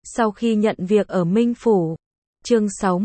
Sau khi nhận việc ở Minh Phủ. Chương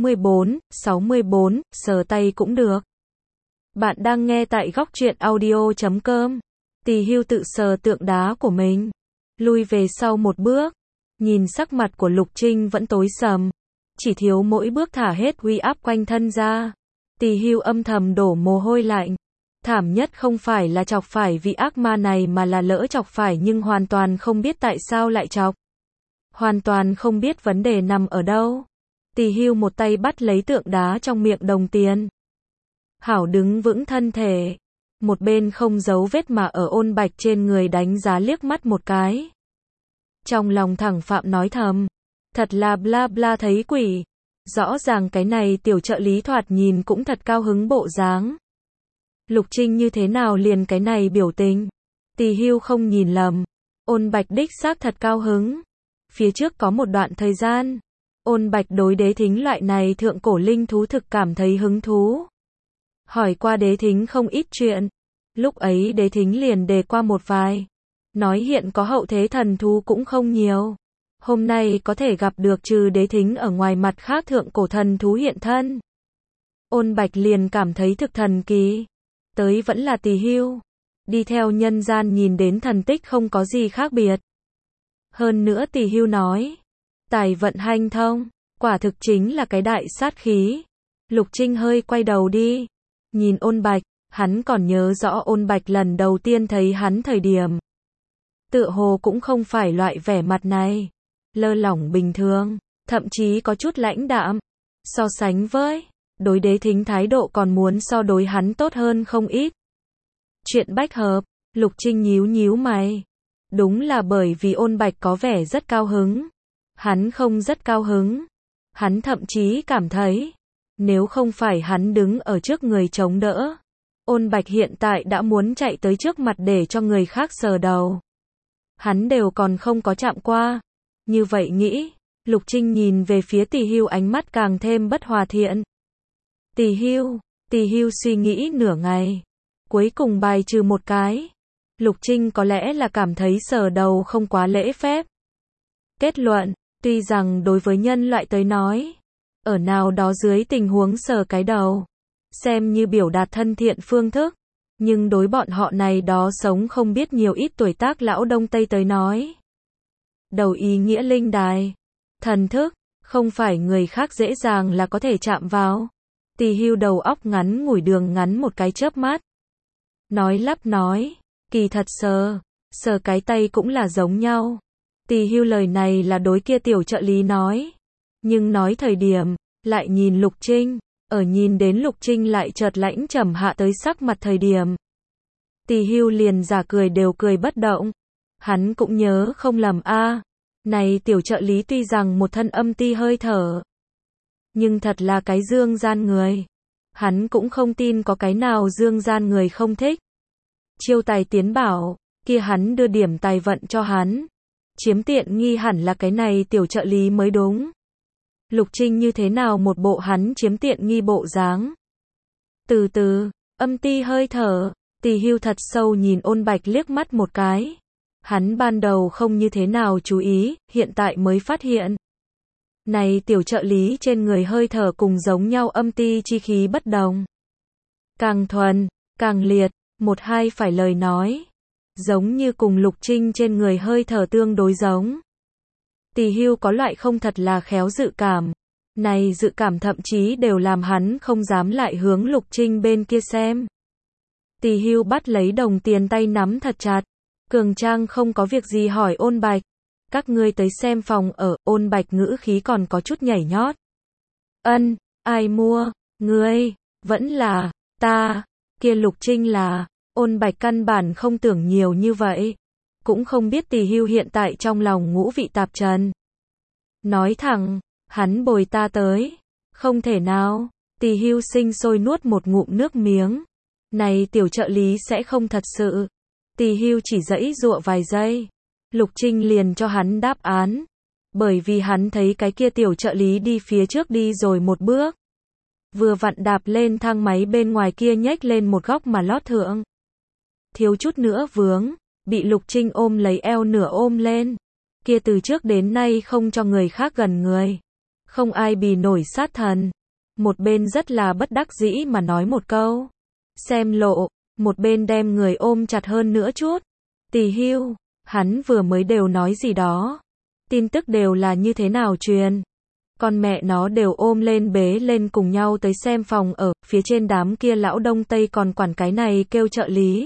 64, sờ tay cũng được. Bạn đang nghe tại góc truyện audio.com. Tỳ Hưu tự sờ tượng đá của mình, lui về sau một bước, nhìn sắc mặt của Lục Trinh vẫn tối sầm, chỉ thiếu mỗi bước thả hết uy áp quanh thân ra. Tỳ Hưu âm thầm đổ mồ hôi lạnh. Thảm nhất không phải là chọc phải vị ác ma này mà là lỡ chọc phải nhưng hoàn toàn không biết tại sao lại chọc. Hoàn toàn không biết vấn đề nằm ở đâu. Tỳ Hưu một tay bắt lấy tượng đá trong miệng đồng tiền. Hảo đứng vững thân thể. Một bên không giấu vết mà ở Ôn Bạch trên người đánh giá liếc mắt một cái. Trong lòng thẳng phạm nói thầm. Thật là bla bla thấy quỷ. Rõ ràng cái này tiểu trợ lý thoạt nhìn cũng thật cao hứng bộ dáng. Lục Trinh như thế nào liền cái này biểu tình. Tỳ Hưu không nhìn lầm. Ôn Bạch đích xác thật cao hứng. Phía trước có một đoạn thời gian, Ôn Bạch đối Đế Thính loại này thượng cổ linh thú thực cảm thấy hứng thú. Hỏi qua Đế Thính không ít chuyện. Lúc ấy Đế Thính liền đề qua một vài. Nói hiện có hậu thế thần thú cũng không nhiều. Hôm nay có thể gặp được trừ Đế Thính ở ngoài mặt khác thượng cổ thần thú hiện thân. Ôn Bạch liền cảm thấy thực thần kỳ. Tới vẫn là Tỳ Hưu. Đi theo nhân gian nhìn đến thần tích không có gì khác biệt. Hơn nữa Tỳ Hưu nói, tài vận hanh thông, quả thực chính là cái đại sát khí. Lục Trinh hơi quay đầu đi, nhìn Ôn Bạch, hắn còn nhớ rõ Ôn Bạch lần đầu tiên thấy hắn thời điểm. Tựa hồ cũng không phải loại vẻ mặt này, lơ lỏng bình thường, thậm chí có chút lãnh đạm. So sánh với, đối Đế Thính thái độ còn muốn so đối hắn tốt hơn không ít. Chuyện bách hợp, Lục Trinh nhíu nhíu mày. Đúng là bởi vì Ôn Bạch có vẻ rất cao hứng. Hắn không rất cao hứng. Hắn thậm chí cảm thấy, nếu không phải hắn đứng ở trước người chống đỡ, Ôn Bạch hiện tại đã muốn chạy tới trước mặt để cho người khác sờ đầu. Hắn đều còn không có chạm qua. Như vậy nghĩ, Lục Trinh nhìn về phía Tỳ Hưu ánh mắt càng thêm bất hòa thiện. Tỳ Hưu suy nghĩ nửa ngày. Cuối cùng bài trừ một cái. Lục Trinh có lẽ là cảm thấy sờ đầu không quá lễ phép. Kết luận, tuy rằng đối với nhân loại tới nói, ở nào đó dưới tình huống sờ cái đầu, xem như biểu đạt thân thiện phương thức, nhưng đối bọn họ này đó sống không biết nhiều ít tuổi tác lão Đông Tây tới nói. Đầu ý nghĩa linh đài, thần thức, không phải người khác dễ dàng là có thể chạm vào. Tỳ Hưu đầu óc ngắn ngủi đường ngắn một cái chớp mắt. Nói lắp nói. Kỳ thật sờ cái tay cũng là giống nhau. Tỳ Hưu lời này là đối kia tiểu trợ lý nói. Nhưng nói thời điểm, lại nhìn Lục Trinh, ở nhìn đến Lục Trinh lại chợt lãnh trầm hạ tới sắc mặt thời điểm. Tỳ Hưu liền giả cười đều cười bất động. Hắn cũng nhớ không lầm a, này tiểu trợ lý tuy rằng một thân âm ti hơi thở, nhưng thật là cái dương gian người. Hắn cũng không tin có cái nào dương gian người không thích. Chiêu tài tiến bảo, kia hắn đưa điểm tài vận cho hắn. Chiếm tiện nghi hẳn là cái này tiểu trợ lý mới đúng. Lục Trinh như thế nào một bộ hắn chiếm tiện nghi bộ dáng. Từ từ, âm ti hơi thở, Tỳ Hưu thật sâu nhìn Ôn Bạch liếc mắt một cái. Hắn ban đầu không như thế nào chú ý, hiện tại mới phát hiện. Này tiểu trợ lý trên người hơi thở cùng giống nhau âm ti chi khí bất đồng. Càng thuần, càng liệt. Một hai phải lời nói, giống như cùng Lục Trinh trên người hơi thở tương đối giống. Tỳ Hưu có loại không thật là khéo dự cảm. Này dự cảm thậm chí đều làm hắn không dám lại hướng Lục Trinh bên kia xem. Tỳ Hưu bắt lấy đồng tiền tay nắm thật chặt. Cường trang không có việc gì hỏi Ôn Bạch. Các ngươi tới xem phòng ở. Ôn Bạch ngữ khí còn có chút nhảy nhót. Ân, ai mua? Ngươi, vẫn là, ta. Kia Lục Trinh là, Ôn Bạch căn bản không tưởng nhiều như vậy. Cũng không biết Tỳ Hưu hiện tại trong lòng ngũ vị tạp trần. Nói thẳng, hắn bồi ta tới. Không thể nào. Tỳ Hưu sinh sôi nuốt một ngụm nước miếng. Này tiểu trợ lý sẽ không thật sự. Tỳ Hưu chỉ giãy giụa vài giây. Lục Trinh liền cho hắn đáp án. Bởi vì hắn thấy cái kia tiểu trợ lý đi phía trước đi rồi một bước. Vừa vặn đạp lên thang máy bên ngoài kia nhếch lên một góc mà lót thượng. Thiếu chút nữa vướng, bị Lục Trinh ôm lấy eo nửa ôm lên. kia từ trước đến nay không cho người khác gần người. Không ai bì nổi sát thần. Một bên rất là bất đắc dĩ mà nói một câu. Xem lộ, một bên đem người ôm chặt hơn nữa chút. Tỳ Hưu, hắn vừa mới đều nói gì đó. Tin tức đều là như thế nào truyền. Con mẹ nó đều ôm lên bế lên cùng nhau tới xem phòng ở, phía trên đám kia lão đông tây còn quản cái này kêu trợ lý.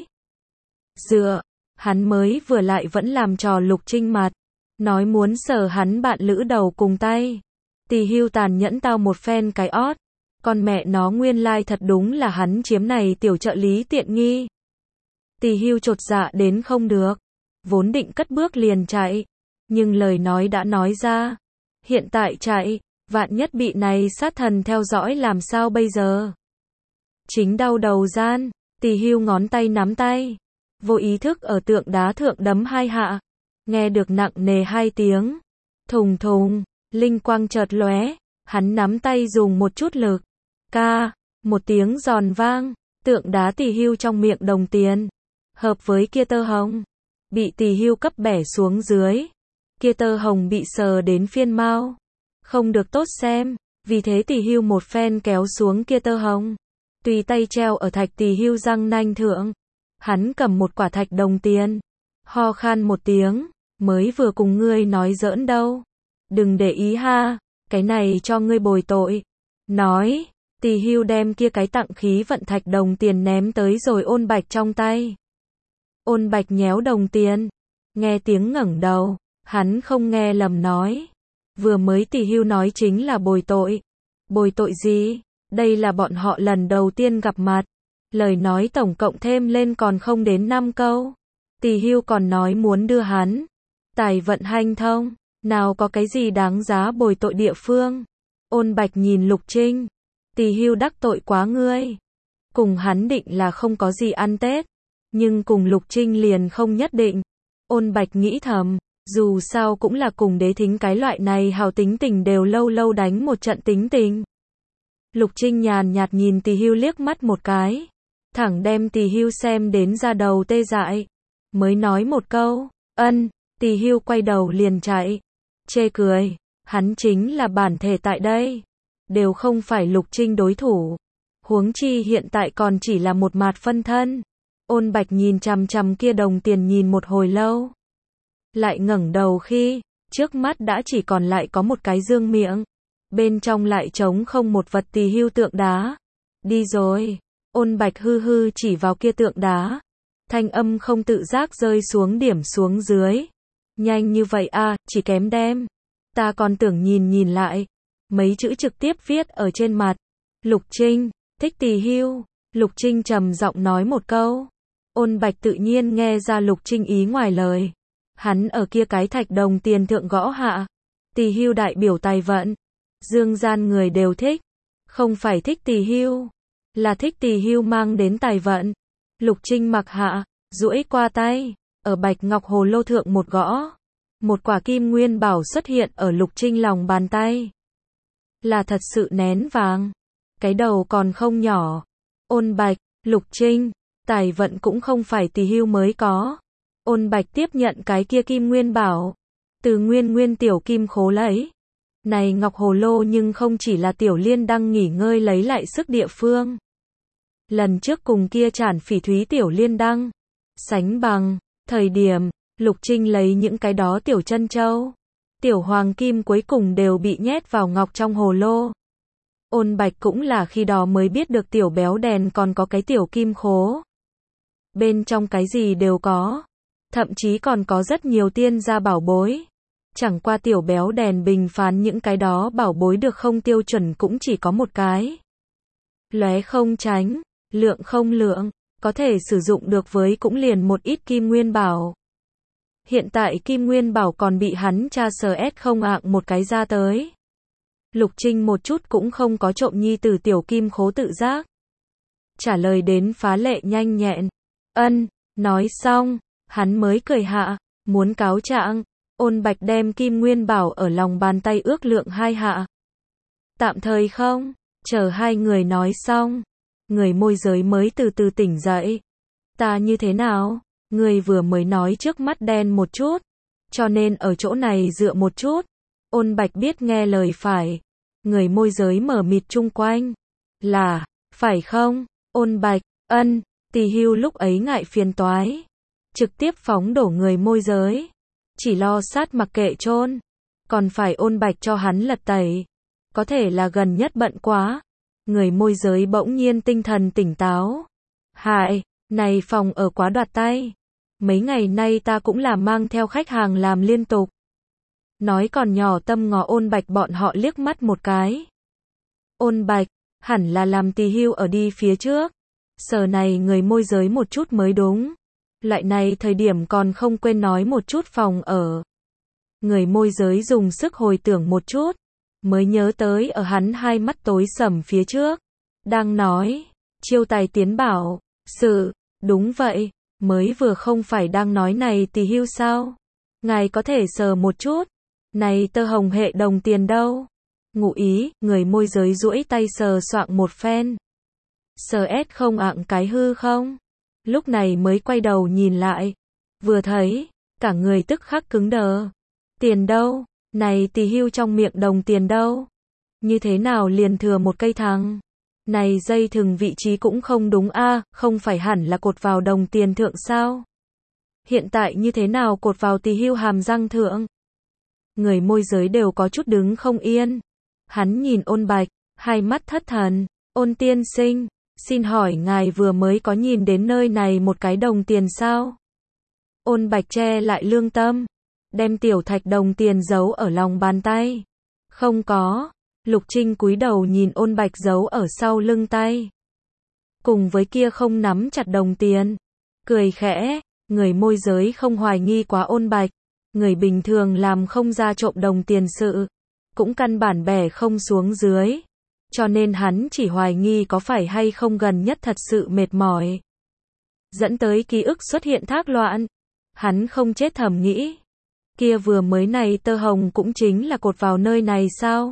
Dựa, hắn mới vừa lại vẫn làm trò Lục Trinh mặt. Nói muốn sờ hắn bạn lữ đầu cùng tay. Tỳ Hưu tàn nhẫn tao một phen cái ót. Con mẹ nó nguyên lai thật đúng là hắn chiếm này tiểu trợ lý tiện nghi. Tỳ Hưu chột dạ đến không được. Vốn định cất bước liền chạy. Nhưng lời nói đã nói ra. Hiện tại chạy, vạn nhất bị này sát thần theo dõi làm sao bây giờ. Chính đau đầu gian, Tỳ Hưu ngón tay nắm tay. Vô ý thức ở tượng đá thượng đấm hai hạ. Nghe được nặng nề hai tiếng. Thùng thùng, linh quang chợt lóe. Hắn nắm tay dùng một chút lực. Ca, một tiếng giòn vang. Tượng đá Tỳ Hưu trong miệng đồng tiền. Hợp với kia tơ hồng. Bị Tỳ Hưu cấp bẻ xuống dưới. Kia tơ hồng bị sờ đến phiên mau. Không được tốt xem. Vì thế Tỳ Hưu một phen kéo xuống kia tơ hồng. Tùy tay treo ở thạch Tỳ Hưu răng nanh thượng. Hắn cầm một quả thạch đồng tiền. Ho khan một tiếng. Mới vừa cùng ngươi nói giỡn đâu. Đừng để ý ha. Cái này cho ngươi bồi tội. Nói. Tỳ Hưu đem kia cái tặng khí vận thạch đồng tiền ném tới rồi Ôn Bạch trong tay. Ôn Bạch nhéo đồng tiền. Nghe tiếng ngẩng đầu. Hắn không nghe lầm nói. Vừa mới Tỳ Hưu nói chính là bồi tội. Bồi tội gì? Đây là bọn họ lần đầu tiên gặp mặt. Lời nói tổng cộng thêm lên còn không đến 5 câu. Tỳ Hưu còn nói muốn đưa hắn. Tài vận hanh thông. Nào có cái gì đáng giá bồi tội địa phương. Ôn Bạch nhìn Lục Trinh. Tỳ Hưu đắc tội quá ngươi. Cùng hắn định là không có gì ăn Tết. Nhưng cùng Lục Trinh liền không nhất định. Ôn Bạch nghĩ thầm. Dù sao cũng là cùng đế thính cái loại này hào tính tình đều lâu lâu đánh một trận tính tình. Lục Trinh nhàn nhạt nhìn Tỳ Hưu liếc mắt một cái. Thẳng đem Tỳ Hưu xem đến ra đầu tê dại. Mới nói một câu. Ân. Tỳ Hưu quay đầu liền chạy. Chê cười. Hắn chính là bản thể tại đây. Đều không phải Lục Trinh đối thủ. Huống chi hiện tại còn chỉ là một mạt phân thân. Ôn Bạch nhìn chằm chằm kia đồng tiền nhìn một hồi lâu. Lại ngẩng đầu khi, trước mắt đã chỉ còn lại có một cái dương miệng. Bên trong lại trống không một vật Tỳ Hưu tượng đá. Đi rồi. Ôn Bạch hư hư chỉ vào kia tượng đá. Thanh âm không tự giác rơi xuống điểm xuống dưới. Nhanh như vậy à, chỉ kém đem. Ta còn tưởng nhìn lại. Mấy chữ trực tiếp viết ở trên mặt. Lục Trinh, thích Tỳ Hưu. Lục Trinh trầm giọng nói một câu. Ôn Bạch tự nhiên nghe ra Lục Trinh ý ngoài lời. Hắn ở kia cái thạch đồng tiền thượng gõ hạ. Tỳ Hưu đại biểu tài vận. Dương gian người đều thích. Không phải thích Tỳ Hưu. Là thích Tỳ Hưu mang đến tài vận. Lục Trinh mặc hạ. Duỗi qua tay. Ở bạch ngọc hồ lô thượng một gõ. Một quả kim nguyên bảo xuất hiện ở Lục Trinh lòng bàn tay. Là thật sự nén vàng. Cái đầu còn không nhỏ. Ôn Bạch, Lục Trinh. Tài vận cũng không phải Tỳ Hưu mới có. Ôn Bạch tiếp nhận cái kia kim nguyên bảo. Từ nguyên tiểu kim khố lấy. Này ngọc hồ lô nhưng không chỉ là tiểu liên đăng nghỉ ngơi lấy lại sức địa phương. Lần trước cùng kia tràn phỉ thúy tiểu liên đăng. Sánh bằng. Thời điểm, Lục Trinh lấy những cái đó tiểu chân châu. Tiểu hoàng kim cuối cùng đều bị nhét vào ngọc trong hồ lô. Ôn Bạch cũng là khi đó mới biết được tiểu béo đèn còn có cái tiểu kim khố. Bên trong cái gì đều có. Thậm chí còn có rất nhiều tiên gia bảo bối. Chẳng qua tiểu béo đèn bình phán những cái đó bảo bối được không tiêu chuẩn cũng chỉ có một cái. Lóe không tránh, lượng không lượng, có thể sử dụng được với cũng liền một ít kim nguyên bảo. Hiện tại kim nguyên bảo còn bị hắn tra không ạng một cái ra tới. Lục Trinh một chút cũng không có trộm nhi tử tiểu kim khố tự giác. Trả lời đến phá lệ nhanh nhẹn. Ân, nói xong, hắn mới cười hạ, muốn cáo trạng. Ôn Bạch đem kim nguyên bảo ở lòng bàn tay ước lượng hai hạ. Tạm thời không, chờ hai người nói xong. Người môi giới mới từ từ tỉnh dậy. Ta như thế nào? Người vừa mới nói trước mắt đen một chút. cho nên ở chỗ này dựa một chút. Ôn Bạch biết nghe lời phải. Người môi giới mở mịt chung quanh. Là, phải không? Ôn Bạch, ân, Tỳ Hưu lúc ấy ngại phiền toái. Trực tiếp phóng đổ người môi giới. Chỉ lo sát mặc kệ chôn. Còn phải Ôn Bạch cho hắn lật tẩy. Có thể là gần nhất bận quá. Người môi giới bỗng nhiên tinh thần tỉnh táo. Hại, này phòng ở quá đoạt tay. Mấy ngày nay ta cũng là mang theo khách hàng làm liên tục. Nói còn nhỏ tâm ngó Ôn Bạch bọn họ liếc mắt một cái. Ôn Bạch, hẳn là làm Tỳ Hưu ở đi phía trước. Sở này người môi giới một chút mới đúng. Loại này thời điểm còn không quên nói một chút phòng ở. Người môi giới dùng sức hồi tưởng một chút. Mới nhớ tới ở hắn hai mắt tối sầm phía trước. Đang nói, chiêu tài tiến bảo, sự, đúng vậy, mới vừa không phải đang nói này Tỳ Hưu sao? Ngài có thể sờ một chút. Này tơ hồng hệ đồng tiền đâu? Ngụ ý, người môi giới duỗi tay sờ soạng một phen. Sờ ép không ạng cái hư không? Lúc này mới quay đầu nhìn lại. Vừa thấy, cả người tức khắc cứng đờ. Tiền đâu? Này Tỳ Hưu trong miệng đồng tiền đâu? Như thế nào liền thừa một cây thằng? Này dây thừng vị trí cũng không đúng a, không phải hẳn là cột vào đồng tiền thượng sao? Hiện tại như thế nào cột vào Tỳ Hưu hàm răng thượng? Người môi giới đều có chút đứng không yên. Hắn nhìn Ôn Bạch, hai mắt thất thần. Ôn tiên sinh, xin hỏi ngài vừa mới có nhìn đến nơi này một cái đồng tiền sao? Ôn Bạch che lại lương tâm. Đem tiểu thạch đồng tiền giấu ở lòng bàn tay. Không có. Lục Trinh cúi đầu nhìn Ôn Bạch giấu ở sau lưng tay. Cùng với kia không nắm chặt đồng tiền. Cười khẽ, người môi giới không hoài nghi quá Ôn Bạch. Người bình thường làm không ra trộm đồng tiền sự. Cũng căn bản bẻ không xuống dưới. Cho nên hắn chỉ hoài nghi có phải hay không gần nhất thật sự mệt mỏi. Dẫn tới ký ức xuất hiện thác loạn. Hắn không chết thầm nghĩ. Kia vừa mới này tơ hồng cũng chính là cột vào nơi này sao?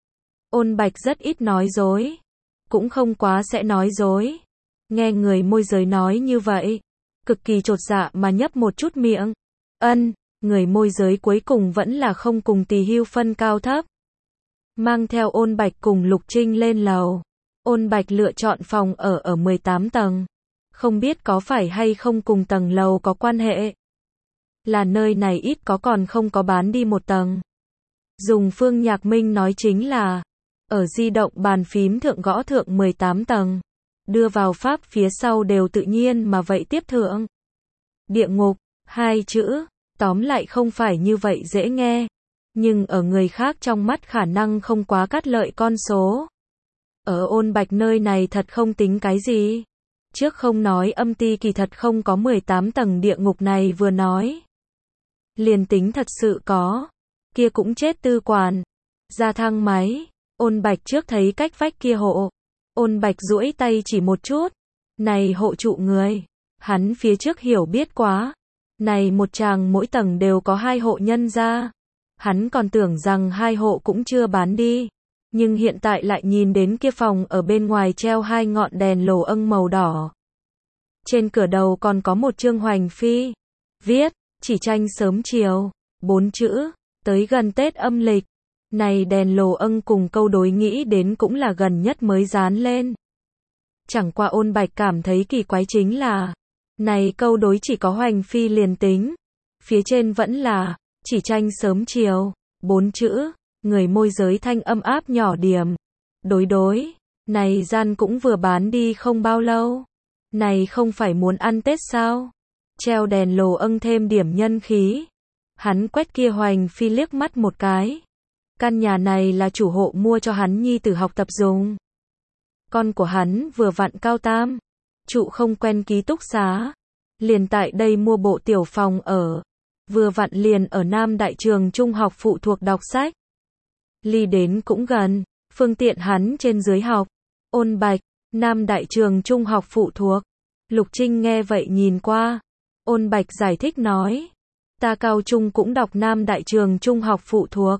Ôn Bạch rất ít nói dối. Cũng không quá sẽ nói dối. Nghe người môi giới nói như vậy. Cực kỳ chột dạ mà nhấp một chút miệng. Ân, người môi giới cuối cùng vẫn là không cùng Tỳ Hưu phân cao thấp. Mang theo Ôn Bạch cùng Lục Trinh lên lầu. Ôn Bạch lựa chọn phòng ở 18 tầng. Không biết có phải hay không cùng tầng lầu có quan hệ. Là nơi này ít có còn không có bán đi một tầng. Dùng Phương Nhạc Minh nói chính là, ở di động bàn phím thượng gõ thượng 18 tầng. Đưa vào pháp phía sau đều tự nhiên mà vậy tiếp thượng. Địa ngục, hai chữ, tóm lại không phải như vậy dễ nghe. Nhưng ở người khác trong mắt khả năng không quá cắt lợi con số. Ở Ôn Bạch nơi này thật không tính cái gì. Trước không nói âm ty kỳ thật không có 18 tầng địa ngục này vừa nói. Liền tính thật sự có. Kia cũng chết tư quản. Ra thang máy. Ôn Bạch trước thấy cách vách kia hộ. Ôn Bạch duỗi tay chỉ một chút. Này hộ trụ người. Hắn phía trước hiểu biết quá. Này một tràng mỗi tầng đều có 2 hộ nhân ra. Hắn còn tưởng rằng 2 hộ cũng chưa bán đi. Nhưng hiện tại lại nhìn đến kia phòng ở bên ngoài treo 2 ngọn đèn lồ âng màu đỏ. Trên cửa đầu còn có một chương hoành phi. Viết, chỉ tranh sớm chiều. 4 chữ, tới gần Tết âm lịch. Này đèn lồ âng cùng câu đối nghĩ đến cũng là gần nhất mới dán lên. Chẳng qua Ôn Bạch cảm thấy kỳ quái chính là, này câu đối chỉ có hoành phi liền tính. Phía trên vẫn là, chỉ tranh sớm chiều. 4 chữ, người môi giới thanh âm áp nhỏ điểm. Đối, này gian cũng vừa bán đi không bao lâu. Này không phải muốn ăn Tết sao? Treo đèn lồ âng thêm điểm nhân khí. Hắn quét kia hoành phi liếc mắt một cái. Căn nhà này là chủ hộ mua cho hắn nhi tử học tập dùng. Con của hắn vừa vặn cao tam. Trụ không quen ký túc xá. Liền tại đây mua bộ tiểu phòng ở. Vừa vặn liền ở Nam Đại Trường Trung học phụ thuộc đọc sách. Ly đến cũng gần. Phương tiện hắn trên dưới học. Ôn Bạch, Nam Đại Trường Trung học phụ thuộc. Lục Trinh nghe vậy nhìn qua. Ôn Bạch giải thích nói. Ta cao trung cũng đọc Nam Đại Trường Trung học phụ thuộc.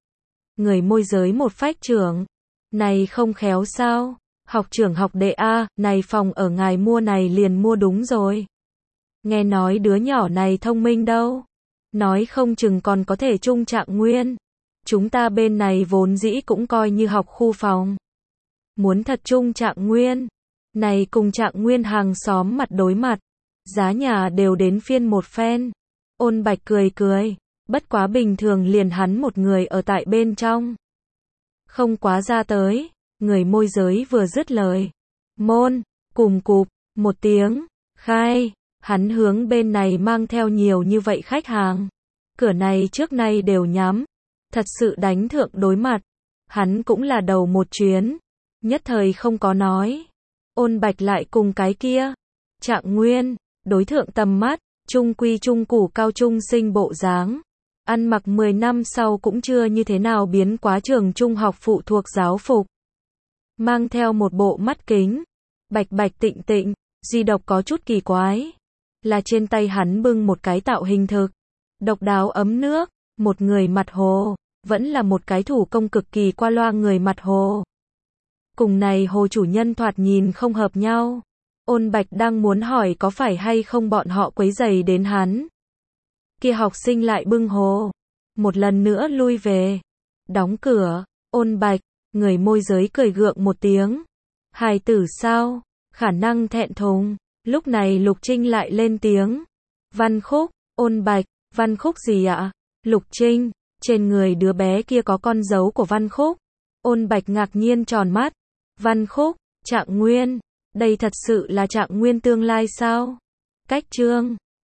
Người môi giới một phách trưởng. Này không khéo sao? Học trưởng học đệ A, này phòng ở ngài mua này liền mua đúng rồi. Nghe nói đứa nhỏ này thông minh đâu. Nói không chừng còn có thể chung Trạng Nguyên. Chúng ta bên này vốn dĩ cũng coi như học khu phòng. Muốn thật chung Trạng Nguyên. Này cùng Trạng Nguyên hàng xóm mặt đối mặt. Giá nhà đều đến phiên một phen. Ôn Bạch cười cười. Bất quá bình thường liền hắn một người ở tại bên trong. Không quá ra tới. Người môi giới vừa dứt lời. Môn, cùm cụp, một tiếng. Khai. Hắn hướng bên này mang theo nhiều như vậy khách hàng. Cửa này trước nay đều nhắm. Thật sự đánh thượng đối mặt. Hắn cũng là đầu một chuyến. Nhất thời không có nói. Ôn Bạch lại cùng cái kia. Trạng Nguyên, đối thượng tầm mắt. Trung quy trung củ cao trung sinh bộ dáng. Ăn mặc 10 năm sau cũng chưa như thế nào biến quá trường trung học phụ thuộc giáo phục. Mang theo một bộ mắt kính. Bạch bạch tịnh tịnh. Duy độc có chút kỳ quái. Là trên tay hắn bưng một cái tạo hình thực. Độc đáo ấm nước. Một người mặt hồ. Vẫn là một cái thủ công cực kỳ qua loa người mặt hồ. Cùng này hồ chủ nhân thoạt nhìn không hợp nhau. Ôn Bạch đang muốn hỏi có phải hay không bọn họ quấy rầy đến hắn. Kia học sinh lại bưng hồ. Một lần nữa lui về. Đóng cửa. Ôn Bạch. Người môi giới cười gượng một tiếng. Hài tử sao? Khả năng thẹn thùng. Lúc này Lục Trinh lại lên tiếng. Văn Khúc. Ôn Bạch. Văn Khúc gì ạ? Lục Trinh. Trên người đứa bé kia có con dấu của Văn Khúc. Ôn Bạch ngạc nhiên tròn mắt. Văn Khúc. Trạng Nguyên. Đây thật sự là Trạng Nguyên tương lai sao? Cách chương